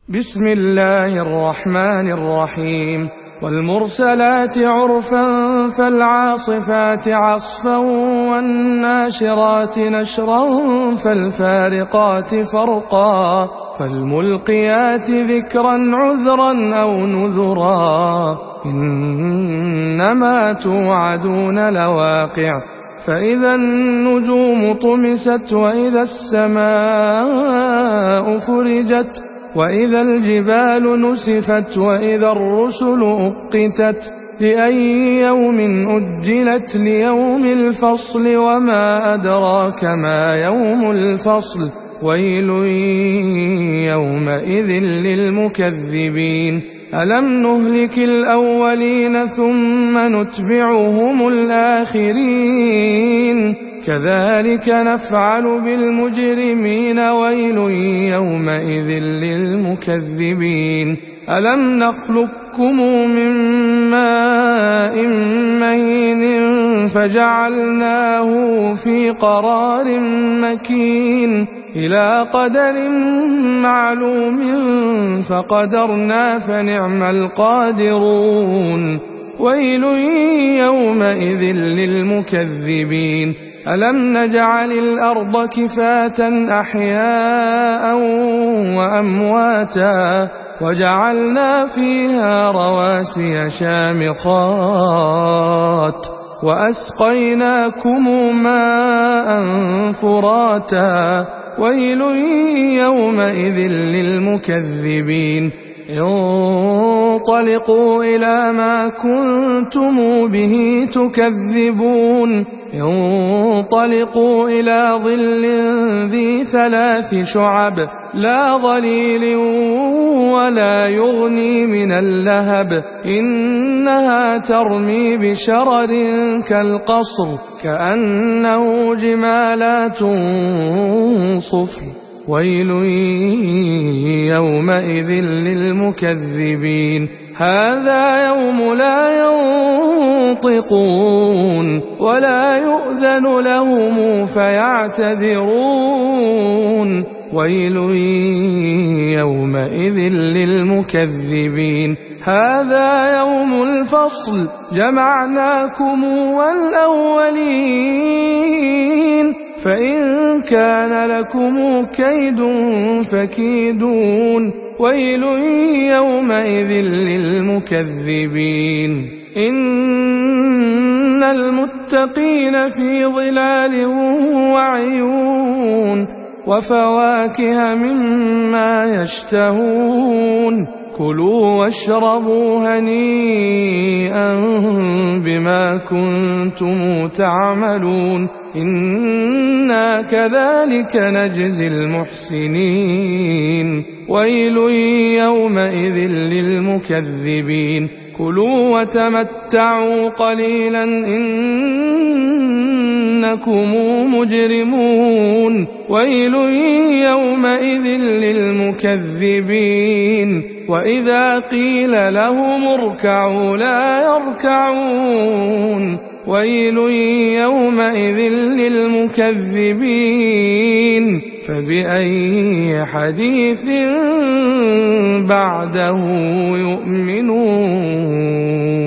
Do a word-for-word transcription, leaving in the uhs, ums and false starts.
بسم الله الرحمن الرحيم. والمرسلات عرفا فالعاصفات عصفا والناشرات نشرا فالفارقات فرقا فالملقيات ذكرا عذرا أو نذرا إنما توعدون لواقع فإذا النجوم طمست وإذا السماء فرجت وإذا الجبال نسفت وإذا الرسل أقتت لأي يوم أجلت ليوم الفصل وما أدراك ما يوم الفصل ويل يومئذ للمكذبين ألم نهلك الأولين ثم نتبعهم الآخرين كذلك نفعل بالمجرمين ويل يومئذ للمكذبين ألم نخلقكم من ماء مهين فجعلناه في قرار مكين إلى قدر معلوم فقدرنا فنعم القادرون ويل يومئذ للمكذبين ألم نجعل الأرض كفاة أحياء وأمواتا وجعلنا فيها رواسي شامخات وأسقيناكم ماء فراتا ويل يومئذ للمكذبين انطلقوا إلى ما كنتم به تكذبون انطلقوا إلى ظل ذي ثلاث شعب لا ظليل ولا يغني من اللهب إنها ترمي بشرر كالقصر كأنه جمالات صفر ويل يومئذ للمكذبين هذا يوم لا ينطقون ولا يؤذن لهم فيعتذرون ويل يومئذ للمكذبين هذا يوم الفصل جمعناكم والأولين فإن كان لكم كيد فكيدون ويل يومئذ للمكذبين إن المتقين في ظلال وعيون وفواكه مما يشتهون كلوا واشربوا هنيئا بما كنتم تعملون إنا كذلك نجزي المحسنين ويل يومئذ للمكذبين كلوا وتمتعوا قليلا إنكم مجرمون ويل يومئذ للمكذبين وإذا قيل لهم اركعوا لا يركعون ويل يومئذ للمكذبين فبأي حديث بعده يؤمنون